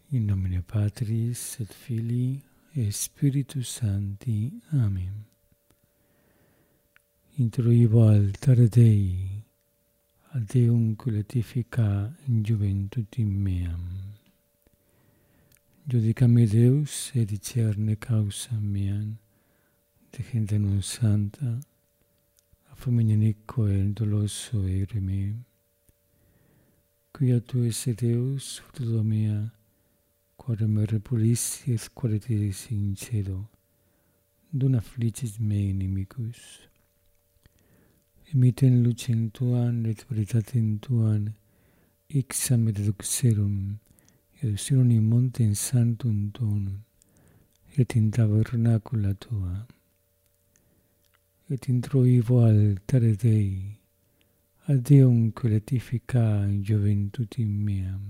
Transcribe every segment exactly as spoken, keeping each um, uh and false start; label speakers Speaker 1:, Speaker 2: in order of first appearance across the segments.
Speaker 1: In nomine Patris et Filii et Spiritus Sancti. Amen. Introibo altare Dei, ad Deum coletifica in juventutim meam. Judicame Deus et discerne causa meam, de gente non santa, a famiglia nicco e doloso ere me. Quia tu esse Deus, fruto mea, quare me repulissi et quare te sincedo, dona flicis mei inimicus. Emiten lucem tuam et veritatem tuam, ixam et duxerum, et sinum in montem sanctum tuum, et in tabernacula tua. Et introivo altare Dei, ad Deum coletifica in juventutim meam.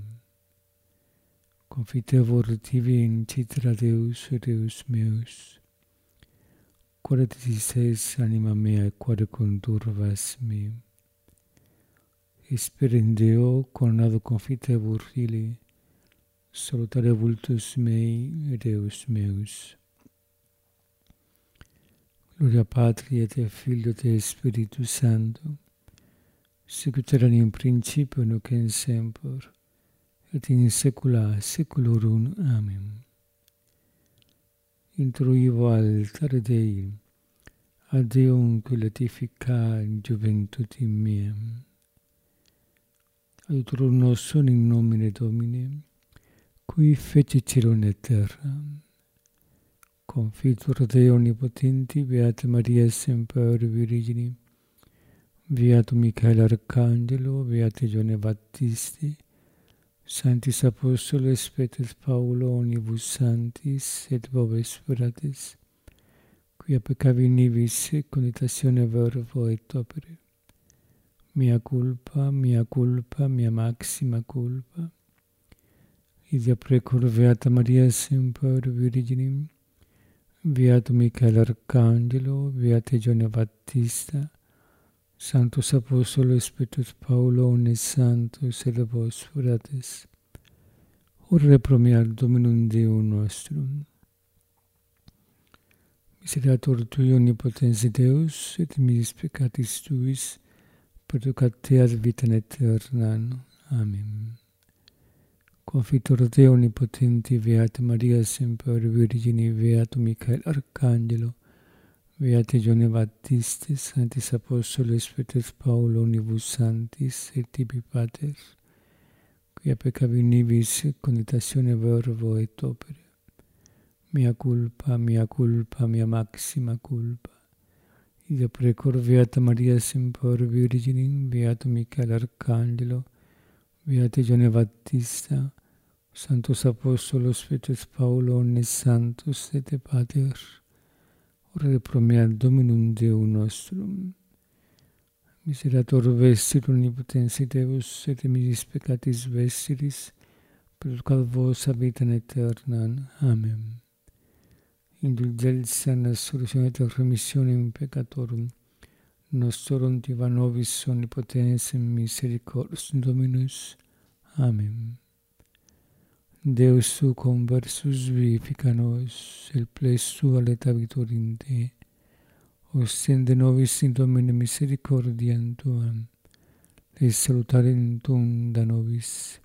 Speaker 1: Confitevor tibi in citra Deus et Deus meus, quare dices anima mea, quare conturvas me. Esperem Deo, conado confitevor ili, salutare vultus mei et Deus meus. Gloria Patri et Filio et Spiritus Sancto, sicut erat in principio nunc et semper, et in saecula saeculorum. Amen. Introivo altare Dei, ad Deum coletifica in juventutim meam. Aiutorium nostrum in nomine Domini, qui feci caelum et terra. Confitur Dei omnipotenti, Beata Maria semper Virgine, Beatum Michael Arcangelo, Beate Ioanne Baptisti, Sanctis Apostoles Petrus Paulo, omnibus sanctis et vobis fratres, quia peccavi nibis conitatione verbo et opere. Mea culpa, mea culpa, mea maxima culpa. Idia precor Beata Maria semper Virgine, Beatum Michael Arcangelo, Beate Ioanne Baptista, Sanctus Apostolos Petrus Paulo, omnes santos et vos fratres, ora pro mea Dominum Deum nostrum. Miserator tui omnipotens Deus, et mis peccatis tuis, perducat te ad vitam aeternam. Amen. Confitur Dei omnipotenti, Beata Maria semper Virgine, Beatum Michael Arcangelo, Beate Ioanne Baptisti, Sanctis Apostoles Petrus Paulo, omnibus sanctis et tibi pater, quia peccavi nibis conitatione verbo et opere. Mea culpa, mea culpa, mea maxima culpa. Idia precor Beata Maria semper Virgine, Beatum Michael Arcangelo, Beate Ioanne Baptista, Sanctus Apostolos Petrus Paulo, omnes santos et pater, ora pro mea Dominum Deum nostrum. Miserator vestit omnipotens Deus, et mis peccatis vestitis, perducat vos ad vitam aeternam. Amen. Indulgentia et absolutione et remissionem peccatorum nostrorum diva nobis omnipotens misericordias Dominus. Amen. Deus tu conversus vivifica nos, el ples sua letavitur in te, ostende nobis in Domine misericordiam tuam, et salutarem tuum da nobis.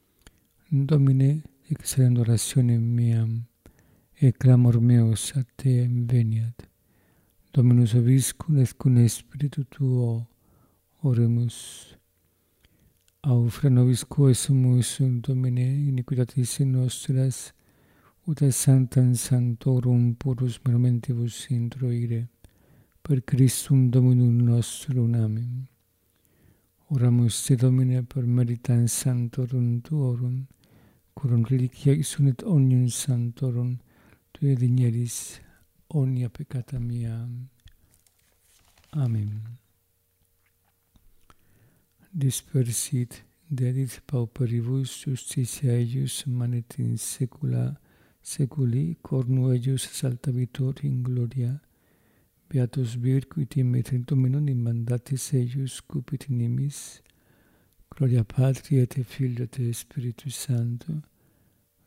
Speaker 1: Domine, excelem orationem meam, et clamor meus a te veniat. Dominus vobiscum et cum spiritu tuo oremus. Aufra nobis quae sumus Domine iniquitatis nostras, ut ad sanctam sanctorum purus momentibus introire, per Christum Dominum nostrum. Amen. Oramus te Domine per meritam sanctorum tuorum, curum reliquiae sunt omnium sanctorum, tui digneris omnia peccata mea. Amen. Dispersit, dedit pauperibus justitia eius manet in saecula saeculi, cornu eius saltabitur in gloria. Beatus vir qui timet Dominum in mandatis eius cupit nimis. Gloria Patri et Filio et Spiritus Sancto,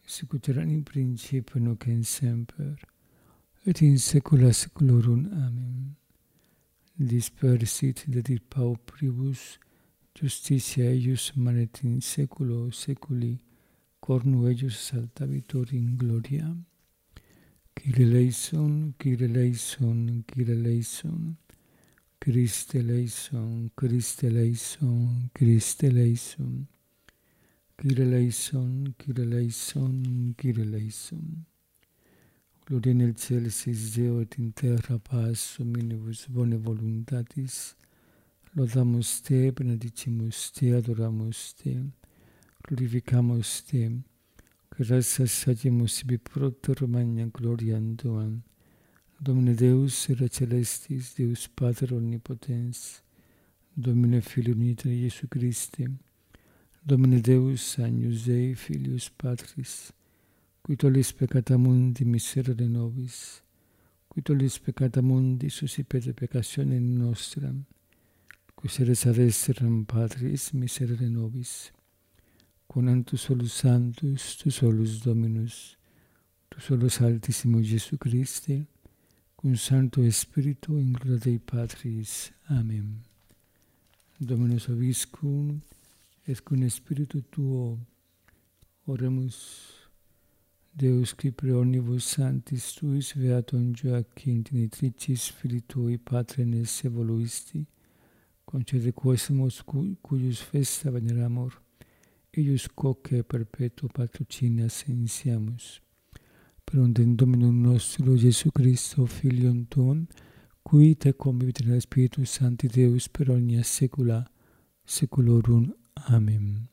Speaker 1: sicut erat in principio nunc et semper, et in saecula saeculorum. Amen. Dispersit dedit pauperibus, justitia eius manet in saeculo saeculi, cornu eius saltabitur in gloria. Kyrie eleison, Kyrie eleison, Kyrie eleison, Christe eleison, Christe eleison, Christe eleison, Kyrie eleison, Kyrie eleison, Kyrie eleison. Gloria in excelsis Deo et in terra paz hominibus bone voluntatis. Laudamus te, benedicimus te, adoramus te, glorificamus te, gracias sagimus ibi proter magna gloriam tuam. Domine Deus, era celestis, Deus Pater omnipotens, Domine Filii unitari Iesu Christe, Domine Deus, Agnus Dei, Filius Patris, qui tollis peccata mundi, miserere nobis, qui tollis peccata mundi, suscipete peccationem nostram, qui sedes ad exterram Patris, miserere nobis, quam tu solus Sanctus, tu solus Dominus, tu solus Altissimus Iesu Christe, cum Sancto Spiritu in gloria Dei Patris. Amen. Dominus vobiscum, et cum Spiritu tuo, oremus. Deus qui per omnibus sanctis tuis beatum Joachim genitricis filii tui patres evoluisti, concede quesumus cuius festa veneramur, eius quoque perpetuo patrocinia sensiamus. Per undem Dominum nostrum Iesu Christo, Filium tuum, qui te convivit in Spiritus Sancti Deus per omnia saecula saeculorum. Amen.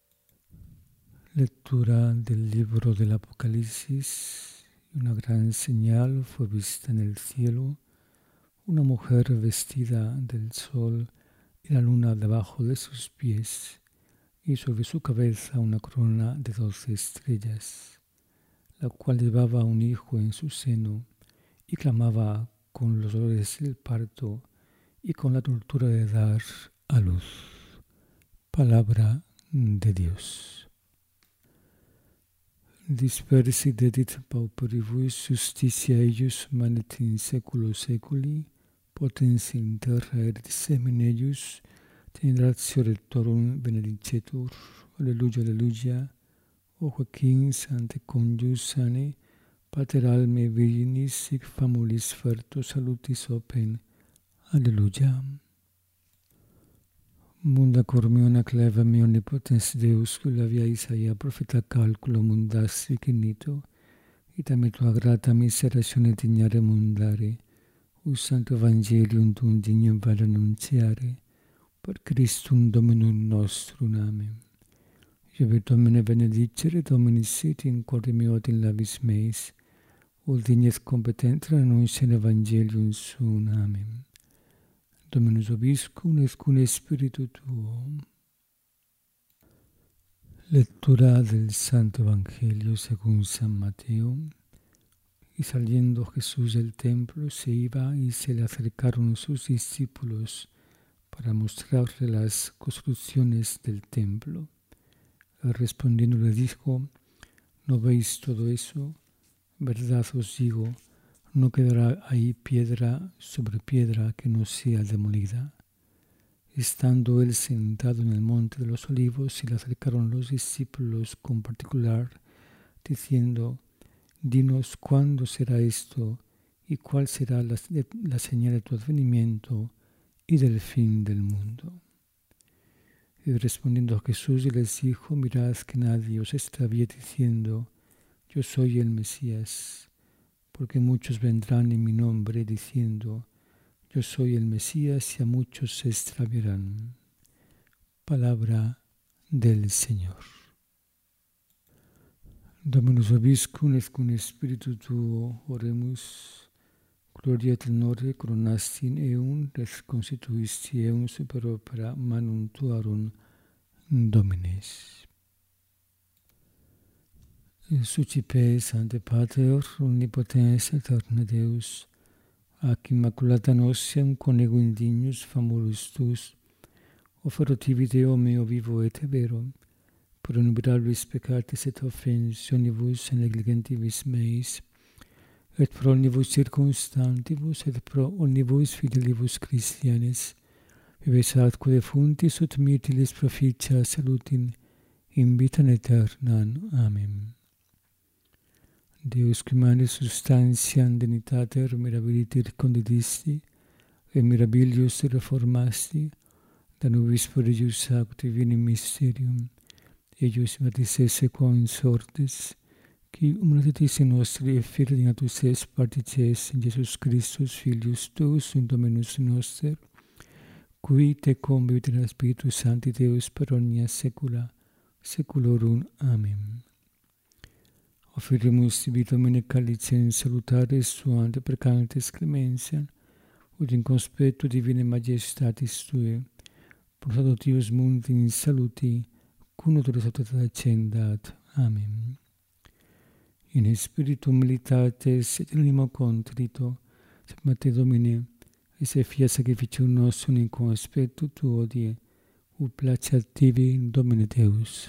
Speaker 1: Lectura del libro del Apocalipsis. Una gran señal fue vista en el cielo, una mujer vestida del sol y la luna debajo de sus pies, y sobre su cabeza una corona de doce estrellas, la cual llevaba un hijo en su seno y clamaba con los dolores del parto y con la tortura de dar a luz. Palabra de Dios. Dispersi dedit pauperibus, justitia eius manet in saeculo saeculi, potens in terra et semen eius, generatio rectorum benedicetur. Alleluia, alleluia. O Joachim, sante congius sane, pater alme virginis, sic famulis ferto salutis open. Alleluia. Munda cor meo acclava me omnipotens Deus, culla via Isaia profeta calculo mundas vicinito, ita me tua grata miseratione dignare mundare, us sancto evangelium tuum dignum vale annunciare, per Christum Dominum nostrum. Amen. Iove Domine benedicere, Domini sit in corde meo et in labis meis, ul dignes competentra annunciare evangelium suum. Amen. Dominus vobiscum et cum Spiritu tuo. Lectura del Santo Evangelio según San Mateo. Y saliendo Jesús del templo se iba y se le acercaron sus discípulos para mostrarle las construcciones del templo. Él respondiendo le dijo: ¿No veis todo eso? Verdad os digo, no quedará ahí piedra sobre piedra que no sea demolida. Estando él sentado en el monte de los olivos, se le acercaron los discípulos con particular, diciendo: Dinos cuándo será esto y cuál será la, la señal de tu advenimiento y del fin del mundo. Y respondiendo Jesús les dijo: Mirad que nadie os extravíe diciendo: Yo soy el Mesías. Porque muchos vendrán en mi nombre diciendo: Yo soy el Mesías, y a muchos se extraviarán. Palabra del Señor. Dominus vobiscum et cum Spiritu tuo, oremus. Gloria et honore coronasti in eum, res constituisti eum super opera manum tuarum, Dominis. Sucipe, Sancte Pater, omnipotens aeterne Deus, ac immaculata nostiam conego indignus famulus tus, ofero tibi Deo meo vivo et vero, pro innumerabilis peccatis et offensionibus et negligentibus meis, et pro omnibus circumstantibus et pro omnibus fidelibus Christianis, vives atque defuntis ut mitilis proficia salutin in vitam aeternam. Amen. Deus qui mane substantiam dignitater mirabiliter condidisti, et mirabilius reformasti, da nobis prodigius aut divinum mysterium, eius matis esse quam sortes, qui humanitatis nostri effere dignatus est partices in Jesus Christus, Filius tuus, in Dominus noster, qui te convivit in Spiritus Sancti Deus per omnia saecula saeculorum. Amen. Offeremus tibi Domine calicem salutaris suante precantes clementia, ut in conspectu divine majestatis Tue, portato Dios mundi in saluti, cum ut resuscitat accendat. Amen. In spiritu militates et in animo contrito, sed te Domine, esse fia sacrificium nostrum in conspectu Tuo die, ut placeat tibi Domine Deus.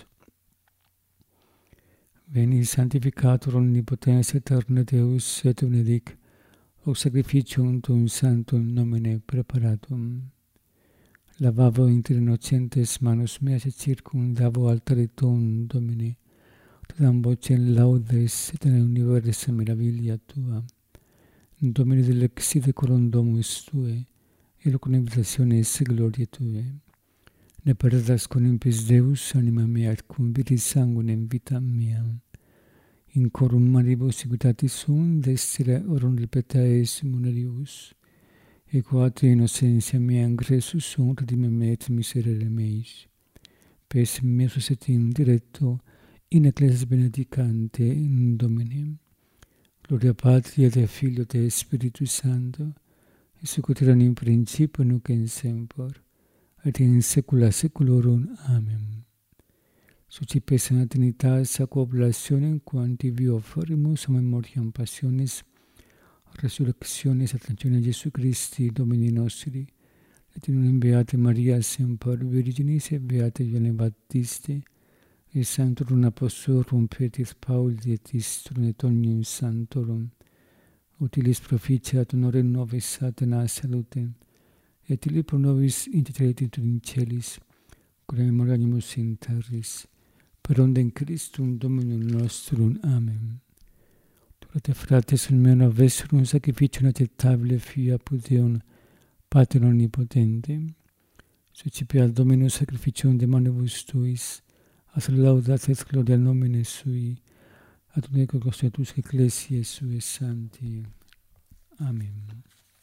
Speaker 1: Veni sanctificator omnipotens aeterne Deus, et benedic hoc sacrificium Tuum sanctum nomine preparatum. Lavavo inter innocentes manus meas et circumdavo altare Tuum, Domine, tadam vocem laudes et in universa mirabilia Tua. Domine delexite coram domus Tuae, et con invitationes gloriae Tuae. Ne perdas con impis Deus, anima mea, et cum viri sanguinem vitam meam. In corum maribus equitatis sum, desire orum repetaes munerius, et quae innocentia mea ingressus sum, redime me et miserere meis. Pes meus et in directo, in ecclesias benedicante in Domine. Gloria Patri et Filio et Spiritus Sancto, et sicut erat in principio nunc in semper, et in saecula saeculorum. Amen. Sucipes in Trinitas ac oblationem quanti vi offerimus a memoriam passionis, resurrectionis et ascensionis Jesu Christi Domini nostri, et in unum Beate Maria semper Virginis et Beate Ioanne Baptiste, et Sanctorum Apostolorum Petris Pauli et Istrum et omnium Sanctorum, utilis proficiat honore nobis satana salutem, et illi pro nobis intercedit in celis, cum memoria animus in terris, per ondem Christum Dominum nostrum. Amen. Durate frates in mea vesserum sacrificium acceptabile fia apud Deum Pater omnipotente, succipiat Dominus sacrificium de manibus Tuis, as laudat et gloria nomine Sui, ad unico constitutus ecclesiae Sui Sancti. Amen.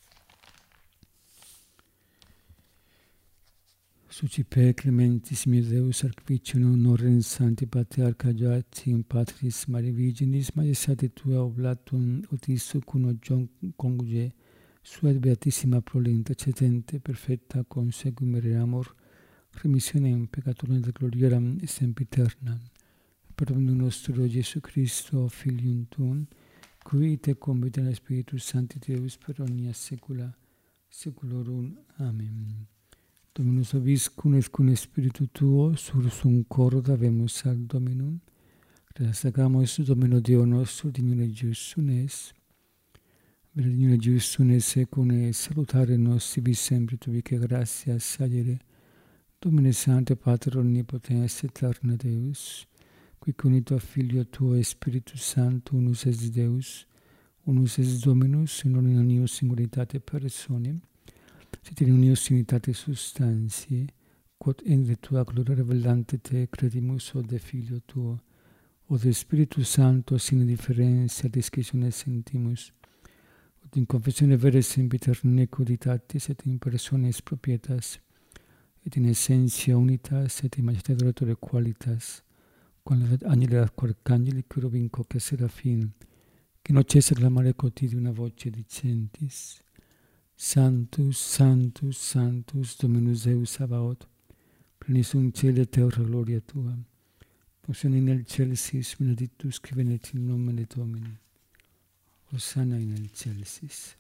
Speaker 1: Sucipe clementis mio Deus archivicium honorem Sancti Patriarcha Joachim in Patris Maria Virginis, majestate Tua oblatum otisto cum John conjuge, sua et beatissima prolenta, cedente, perfecta, conseguimere amor, remissionem peccatorum et glorioram sempiternam. Per Dominum nostro Gesù Christo, Filium Tuum, qui te convit in Spiritus Sancti Deus per omnia saecula saeculorum. Amen. Dominus vobiscum et cum Spiritu Tuo, sursum coro davemus ad Dominum, resacamus Domino Deo nostro, dignum et justum es, dignum et justum es secum et salutare nostri vis sempre tubique gratias sagere, Domine Sancte Pater omnipotens aeterne Deus, qui unito a Filio Tuo et Spiritus Sancto, unus es Deus, unus es Dominus, in non in unius singularitate personae, sed in unius unitate substantiae, quod in de Tua gloria revelante Te credimus o de Filio Tuo, o de Spiritus Sancto sine differentia discretione sentimus, ut in confessione vera sempiterne coditatis et in personis propietas, et in essentia unitas et in majestate oratore qualitas, con la angeli ad arcangeli cherubim coque serafim, che non cessa clamare quotidiana una voce dicentis: Sanctus, Sanctus, Sanctus, Dominus Deus Sabaoth, plenis in cielo et terra gloria Tua. Hosanna in excelsis, benedictus qui venit in nomine Domini. Hosanna in excelsis.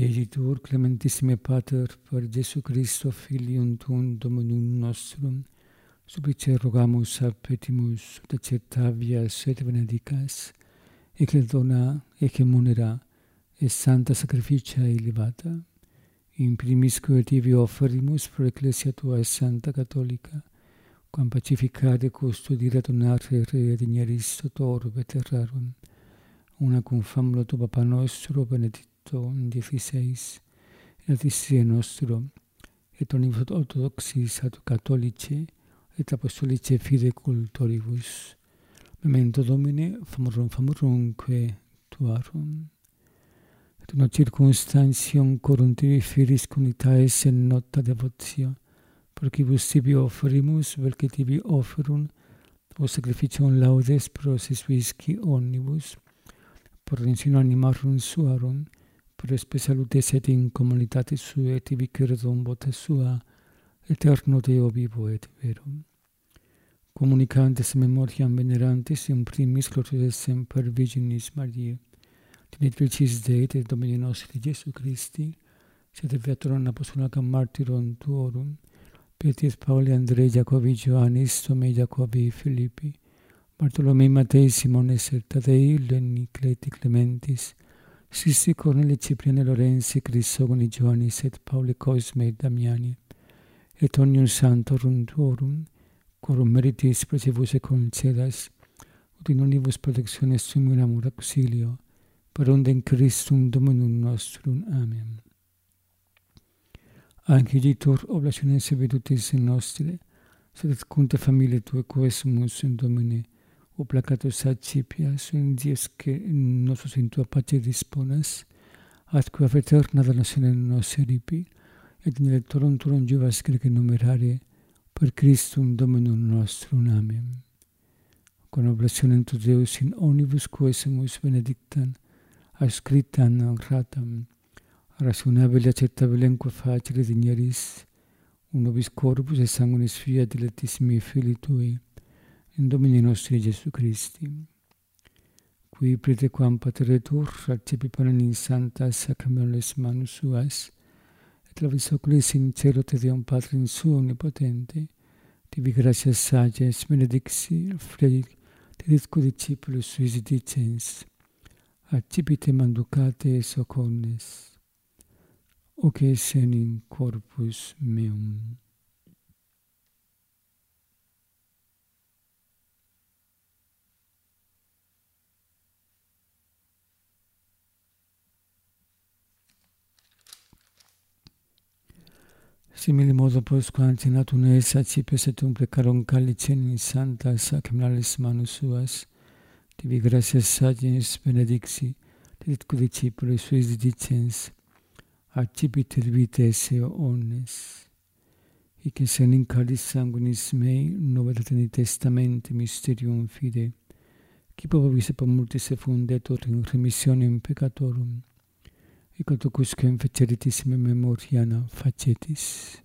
Speaker 1: Deitur clementissime Pater, per Gesù Christo, Filium Tuum, Dominum nostrum, Suplice rogamus a petimus ut acceptavias et benedicas, ecce dona, ecce munera, et santa sacrificia elevata. In primisque et ibi offerimus pro ecclesia tua santa catholica, quam pacificare custodire donare re digneris totor veterrarum, una cum famulo tu Papa nostro benedicto dieciseis, et adicie nostro, et omnibus orthodoxis ad catholice, et apostolice fide cultoribus. Memento Domine, famorum famorumque tuarum. Et una circumstantium corum tibi firis conitaes in nota devotio, procibus tibi offerimus, velque tibi offerum, o sacrificium laudes prosis visci omnibus, por redentionem animarum suarum, per spe salutes et in communitate suae tibi credum vota sua, eterno Deo vivo et verum. Communicantes memoriam venerantes in primis gloriae semper Virginis Mariae, Genitricis Dei et Domini nostri Iesu Christi, sed Beatorum apostolacam martyrum tuorum, Petris Pauli Andrei Jacobi Ioannis Tomei Jacobi Philippi, Bartolomei Matei Simones et Tadei Leni Cleti Clementis, Sisti Corneli Cipriane Lorenzi Crisogoni Ioannis et Pauli Cosme et Damiani, et omnium santorum tuorum, quorum meritis precevus et concedas, ut in omnibus protectiones summum amor auxilio, per undem Christum Dominum nostrum. Amen. Angelitur oblationes vedutis in nostre, sed et cunte familie tue quesumus in Domine, o placatus accipias, in dies que nosus in tua pace disponas, atque ab eterna damnatione nos eripi, et in electorum turum juvas crece numerare, per Christum Dominum nostrum. Amen. Con oblationem tu Deus in omnibus quesumus benedictam, ascriptam gratam, rationabile acceptabilemque facere digneris, un nobis corpus et sanguinis fiat dilectissimi Filii Tui, in Domini nostri Iesu Christi, qui pretequam pateretur accepi panem in sanctas sacramentales manus suas, et lavis oculis in cielo te Deum Patrum suo omnipotente, tibi gratias sages benedixi, fredi, tedisco discipulus suis dicens, accipite manducate socornes, hoc es in corpus meum. Simili modo postquam cinatum es accipes et umple carum calicem in sanctas sacramentales manus suas, tibi gratias sages benedixi, tedisco discipulus suis dicens, accipite vitae eo omnes. Hic es in calis sanguinis mei, novetate in testamente mysterium fide, qui probabis et multis effundetur in remissionem peccatorum, et quantucusque feceritis me memoriana facetis.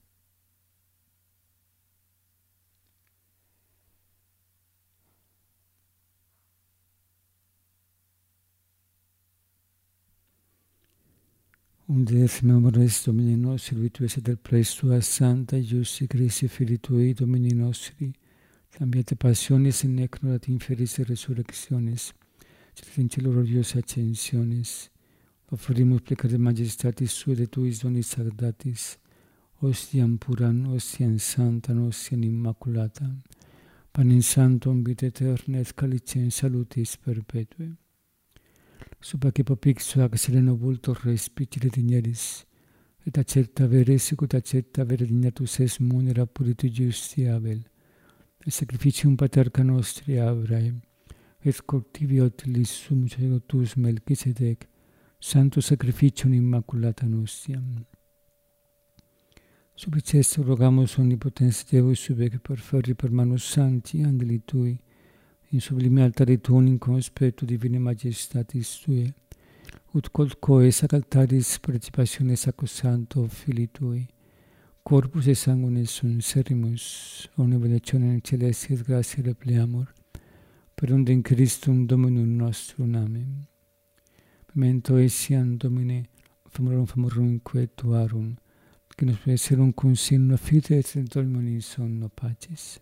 Speaker 1: Unde et memores Domini nostri, virtues et del praes tua Santa Iusti Christi Filii Tui, Domini nostri, tambiete passiones in necrorat inferis resurrectiones, sed in cielo gloriosa ascensiones, offerimus plecare majestatis sua de tuis donis sagradatis, ostiam puram, ostiam santam, ostiam immaculatam, panem sanctum vitae aeterna et calicem salutis perpetue. Subaque popixua ac sereno vultor respicere digneris, et accepta vere sicut accepta vere dignatus es munera puritu justi Abel, et sacrificium paterca nostri Abraham, et cortivi utilis sum sacerdotus Melchisedec, santo sacrificium immaculata nostiam. Supplices rogamus omnipotens Deus sube que perferri per manus sancti angeli Tui, in sublime altare tuum in conspectu divine majestatis Tue, ut quodquo es ac altaris participationes sacrosancto Filii Tui, corpus et sanguinis sunserrimus, omne benedictionem celesti et gratia repleamur, per undem Christum Dominum nostrum. Amen. Memento etiam Domine, famorum famorumque Tuarum, che nos può essere un consigno fides e dormire in sonno pacis.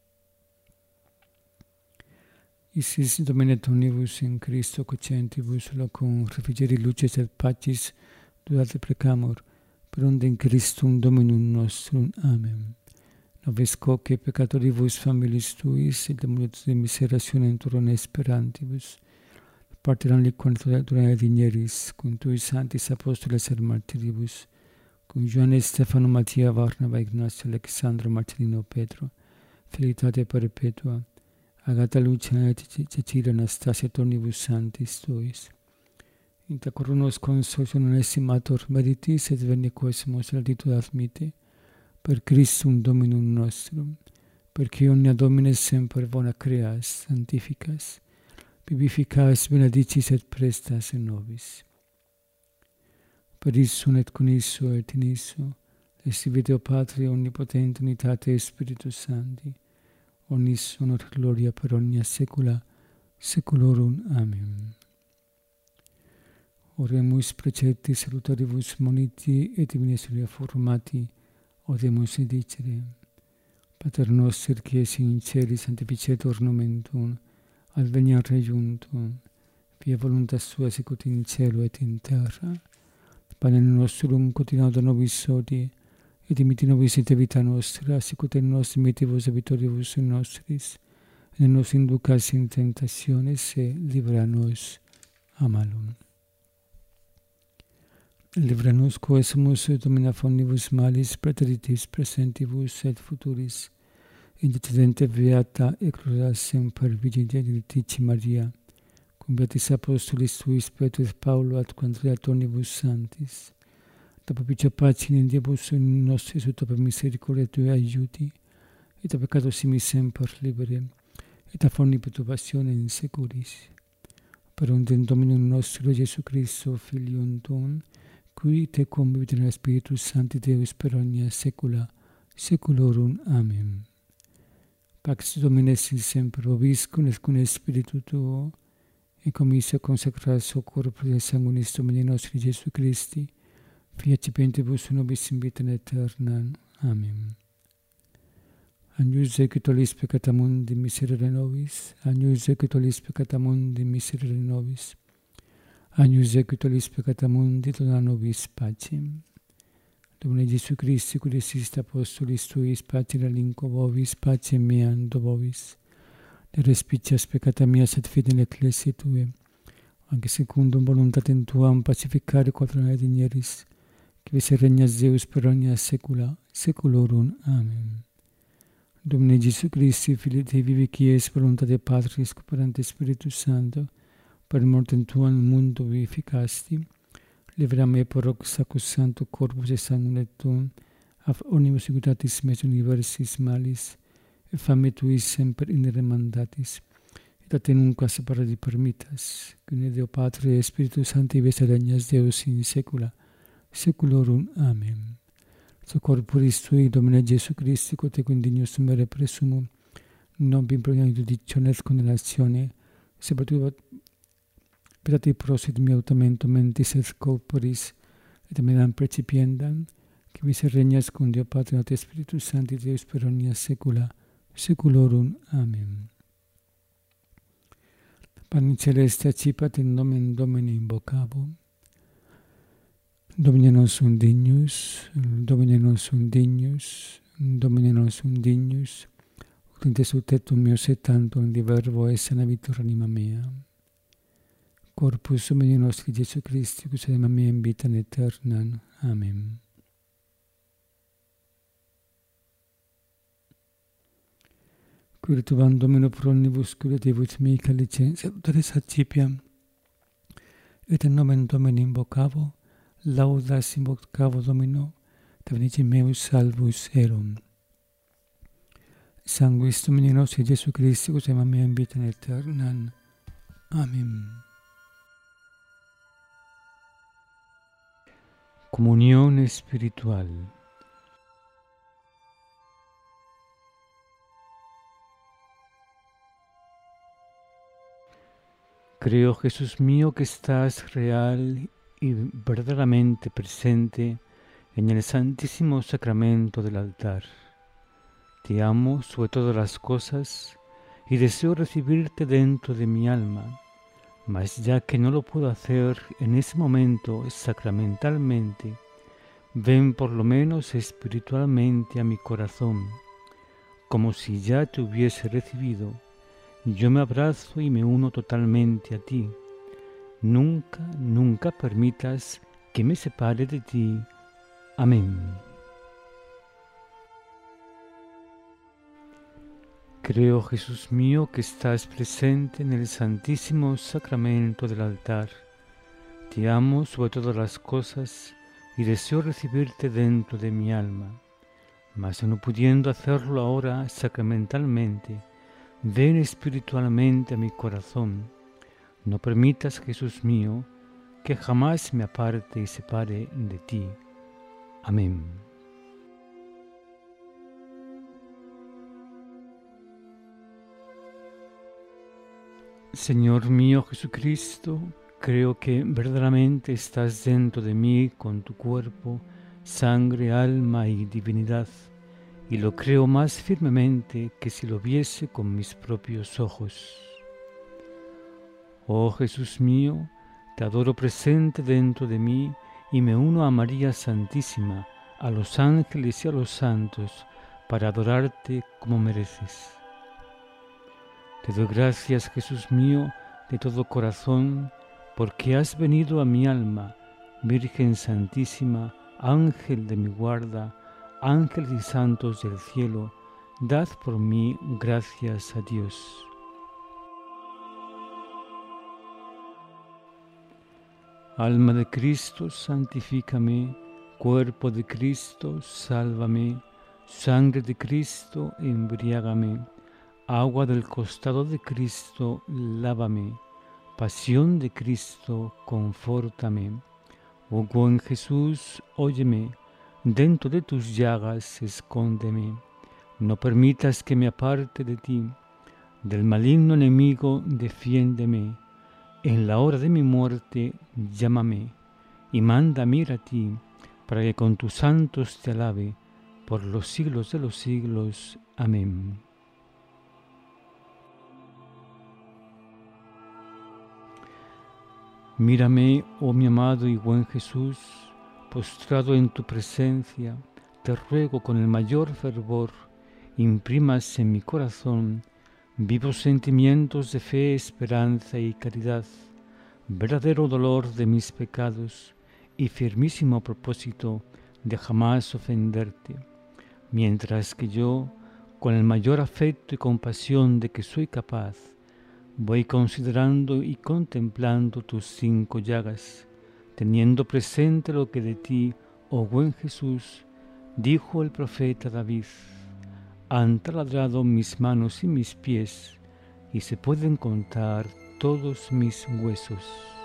Speaker 1: Isis dominet omnibus in Christo cocentibus locum refrigeri luces et pacis durate precamur, per onde in Christum Dominum nostrum. Amen. Nobis coque peccatoribus familis tuis, et multis de miserationem turum esperantibus, partiram liquam durante digneris, cum tuis sanctis apostoles et martiribus, cum Ioanne Stefano Mattia Varnava Ignacio Alexandro Marcelino Petro, Felicitate perpetua, Agata Lucia et Cecilia Anastasia tornibus sanctis tuis. Inter coronos consortium estimator meritis et verniquosimus relatitud admite, per Christum Dominum nostrum, perque omnia Domine semper bona creas, sanctificas, vivificas, benedicis et prestas in nobis. Per issum et con isso et in isso, esti Deo Patria omnipotente unitate Spiritus Sancti, omnis honor gloria per omnia saecula saeculorum. Amen. Oremus precepti salutaribus moniti et ministeria formati, odemus dicere: Pater noster qui es in caeli, sanctificetur nomen tuum, adveniat regnum, via voluntas tua sicut in cielo et in terra. Panem nostrum quotidianum da nobis hodie, et dimitti nobis ite vita nostra, sicut et nos dimittivos debitoribus nostris, et ne nos inducas in tentationes, se libera nos a malum. Libera nos quaesumus domina omnibus malis, praeteritis presentibus et futuris, intercedente beata et gloriosa semper Virgine Deitrice Maria, cum beatis apostolis tuis Petrus Paulo ad Andrea tonibus sanctis, da propicia pace in Diebus nostris ut per misericordia Tua aiuti, et a peccato simi semper libere, et a forni perturbazione in securis. Per undem Dominum nostro Gesù Christo, Filium Tuum, qui te convivit in Spiritus Sancti Deus per omnia saecula saeculorum. Amen. Pax Domini sit semper vobiscum et cum Spiritu tuo, et commissa consecratio corpore et sanguinis Domini nostri Gesù Christi, fiat cipentibus nobis in vita aeternam. Amen. Agnus Dei qui tollis peccata mundi, miserere nobis. Agnus Dei qui tollis peccata mundi, miserere nobis. Agnus Dei qui tollis peccata mundi, dona nobis pacem. Domine Gesù Christi, qui desist apostolis tuis, patria linco vobis, pacem meam do vobis. De respicias peccata mias et fide in ecclesiae Tue, anche secundum voluntatem Tuam pacificare quadrare digneris, qui vis regnas Deus per omnia saecula saeculorum. Amen. Domine Gesù Christi, Filii Dei vivi, qui es voluntate Patris, cooperante Spiritus Sancto, per mortem Tuam mundo vivificasti, libera me per hoc sacrosancto corpus et sanguine Tuum, ab omnibus iniquitatis meas universis malis, et fame Tuis semper inere mandatis, et a te nunquam separati permittas, qui ne Deo Patria et Spiritus Sancti ves regnas Deus in saecula saeculorum. Amen. So corporis Tui, Domine Gesù Christi, quod te indignus sumere presumum, non bim prognae judicione et condenazione, separat petati prosit mea autamento mentis et corporis, et medam precipiendam, qui vis regnas cum Deo Patria et Spiritus Sancti Deus per omnia saecula saeculorum. Amen. Panem celeste accipat in nomen Domini invocabo. Domine non sum dignus, Domine non sum dignus, Domine non sum dignus, ut in te subtetum meus et tantum in verbo esse navitur anima mea. Corpus Domini nostri Gesù Christi, cus anima mea in vita aeternam. Amen. Curituvam Domino pro omnibus curatibus mei calicem, salutaris accipiam, et in nomen Domini invocavo, laudas invocavo Domino, Davinici meus salvus erum. Sanguis Domini nostri Gesù Christi, cus anima mea in vita aeternam. Amen. Comunión espiritual. Creo, Jesús mío, que estás real y verdaderamente presente en el santísimo sacramento del altar. Te amo sobre todas las cosas y deseo recibirte dentro de mi alma, mas ya que no lo puedo hacer en ese momento sacramentalmente, ven por lo menos espiritualmente a mi corazón, como si ya te hubiese recibido. Yo me abrazo y me uno totalmente a ti. Nunca, nunca permitas que me separe de ti. Amén. Creo, Jesús mío, que estás presente en el santísimo sacramento del altar. Te amo sobre todas las cosas y deseo recibirte dentro de mi alma. Mas no pudiendo hacerlo ahora sacramentalmente, ven espiritualmente a mi corazón. No permitas, Jesús mío, que jamás me aparte y separe de ti. Amén. Señor mío Jesucristo, creo que verdaderamente estás dentro de mí con tu cuerpo, sangre, alma y divinidad, y lo creo más firmemente que si lo viese con mis propios ojos. Oh Jesús mío, te adoro presente dentro de mí y me uno a María Santísima, a los ángeles y a los santos, para adorarte como mereces. Te doy gracias, Jesús mío, de todo corazón, porque has venido a mi alma, Virgen Santísima, Ángel de mi guarda, ángeles y santos del cielo, dad por mí gracias a Dios. Alma de Cristo, santifícame, cuerpo de Cristo, sálvame, sangre de Cristo, embriágame. Agua del costado de Cristo, lávame. Pasión de Cristo, confórtame. Oh buen Jesús, óyeme. Dentro de tus llagas, escóndeme. No permitas que me aparte de ti. Del maligno enemigo, defiéndeme. En la hora de mi muerte, llámame. Y mándame ir a ti, para que con tus santos te alabe, por los siglos de los siglos. Amén. Mírame, oh mi amado y buen Jesús, postrado en tu presencia, te ruego con el mayor fervor, imprimas en mi corazón vivos sentimientos de fe, esperanza y caridad, verdadero dolor de mis pecados y firmísimo propósito de jamás ofenderte, mientras que yo, con el mayor afecto y compasión de que soy capaz, voy considerando y contemplando tus cinco llagas, teniendo presente lo que de ti, oh buen Jesús, dijo el profeta David: han taladrado mis manos y mis pies, y se pueden contar todos mis huesos.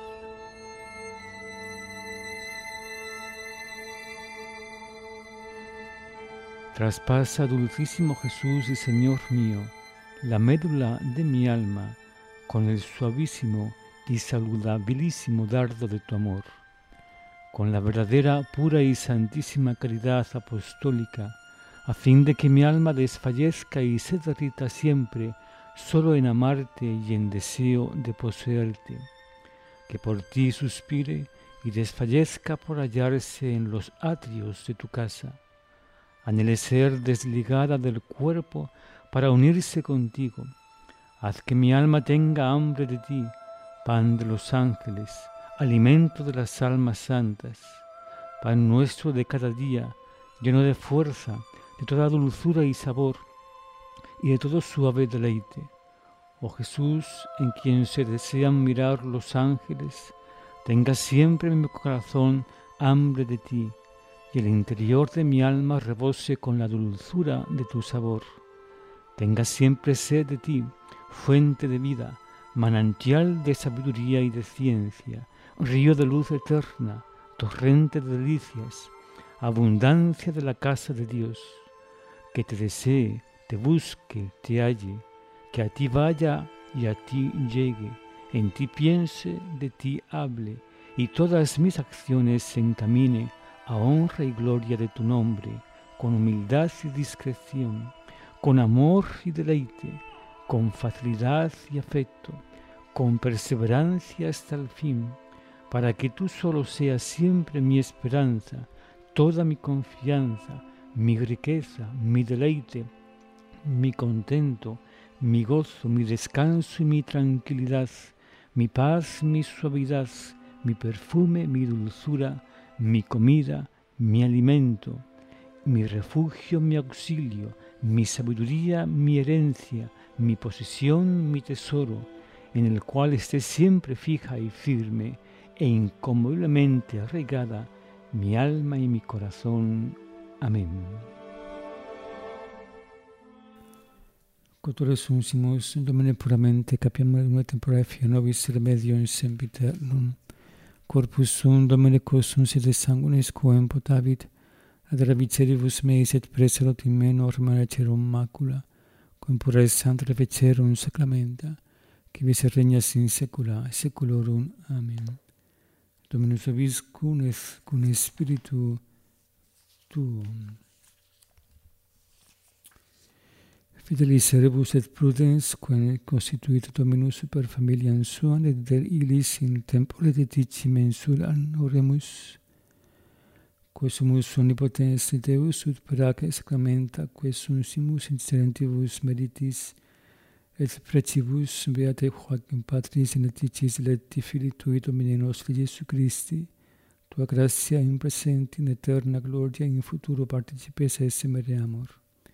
Speaker 1: Traspasa, dulcísimo Jesús y Señor mío, la médula de mi alma, con el suavísimo y saludabilísimo dardo de tu amor, con la verdadera, pura y santísima caridad apostólica, a fin de que mi alma desfallezca y se derrita siempre solo en amarte y en deseo de poseerte, que por ti suspire y desfallezca por hallarse en los atrios de tu casa, anhele ser desligada del cuerpo para unirse contigo. Haz que mi alma tenga hambre de ti, pan de los ángeles, alimento de las almas santas, pan nuestro de cada día, lleno de fuerza, de toda dulzura y sabor, y de todo suave deleite. Oh Jesús, en quien se desean mirar los ángeles, tenga siempre en mi corazón hambre de ti, y el interior de mi alma rebose con la dulzura de tu sabor. Tenga siempre sed de ti, fuente de vida, manantial de sabiduría y de ciencia, río de luz eterna, torrente de delicias, abundancia de la casa de Dios. Que te desee, te busque, te halle, que a ti vaya y a ti llegue, en ti piense, de ti hable, y todas mis acciones se encamine a honra y gloria de tu nombre, con humildad y discreción, con amor y deleite, con facilidad y afecto, con perseverancia hasta el fin, para que tú solo seas siempre mi esperanza, toda mi confianza, mi riqueza, mi deleite, mi contento, mi gozo, mi descanso y mi tranquilidad, mi paz, mi suavidad, mi perfume, mi dulzura, mi comida, mi alimento, mi refugio, mi auxilio, mi sabiduría, mi herencia, mi posesión, mi tesoro, en el cual esté siempre fija y firme e inconmoviblemente arraigada mi alma y mi corazón. Amén. Quod resuncimus Domine puramente capiam una tempora fia nobis remedio in sempiternum. Corpus sum Domine quos de sanguinis quem potavit ad ravicere meis et preserot in me norma recerum macula, quem pura et santa refecerum sacramenta, qui vis regnas in saecula saeculorum. Amen. Dominus vobiscum et cum spiritu tuum. Fidelis rebus et prudens, quem constituit Dominus per familiam suam, et der illis in tempore dedici mensuram oremus. Quesumus omnipotens Deus, ut per ac sacramenta, quesumus inserentibus meritis, et precibus beate Joachim Patris in eticis electi Filii Tui Domini nostri Iesu Christi, Tua gratia in presenti in eterna gloria in futuro participes esse mereamur.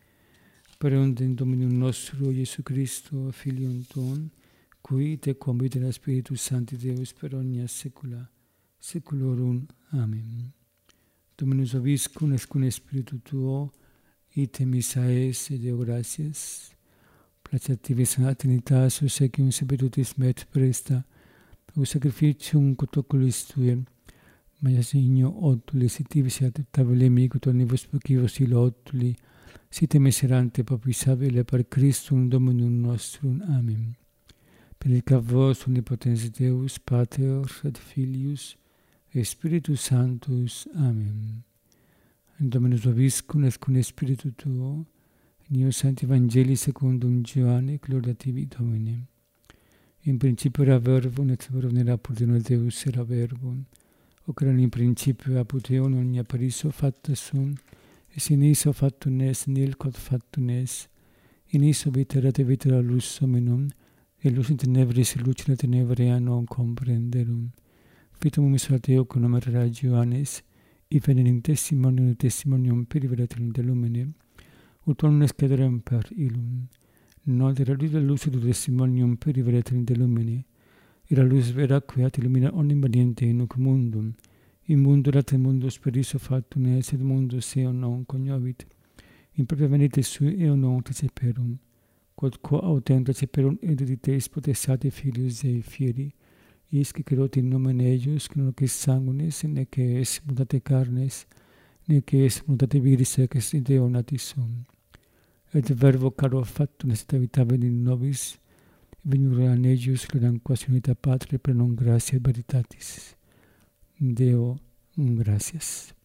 Speaker 1: Per undem Dominum nostro Iesu Christo, Filium Tuum, qui te convite Spiritus Sancti Deus per omnia saecula saeculorum. Amen. Dominus vobiscum et cum spiritu tuo, ite missa es, Deo gratias. Placiativis in Trinitas, obsequium sepetutis met presta, o sacrificium quod oculis Tue, maius igno otulis et tivis ad tabellemi quod omnibus pecivos ilo otuli, site miserante papisabile per Christum Dominum nostrum. Amen. Benedicat vos omnipotens Deus, Pater et Filius, et Spiritus Sanctus. Amen. Dominus vobiscum et cum spiritu tuo, in eo Sancti Evangelii secundum Ioanne, gloria tibi Domine. In principio era verbum, et verbum era pur Deus, era verbum. Hoc erat in principio apud eo, omnia pariso facta sunt, et in iso factum est, nil quod factum est. In iso vita erat, et vita era lux hominum, et lux in tenebris, et lucem in tenebrea non comprenderum. Vitum miseret eo, cum nomen era Ioannes, ifenem in testimonium, et testimonium periveratum de lumine, ut omnes cederem per illum. Non era lux lux et testimonium periveratum de lumine, era lux vera queat illumina omnium veniente in hoc mundum. In mundo erat mundus per iso factum est, et mundus eo non cognovit. In propria venite sui eo non receperum. Quod quo autem receperum eredites potestate filius Dei fieri, isque creot in nomen eius, que non est sanguinis, nec est voluntate carnes, nec est voluntate viris ex Deo natis sum. Et verbo caro factum est habitabil in nobis, veniur an eius gloriam quasi unita Patre per non gratia veritatis. Deo, gracias.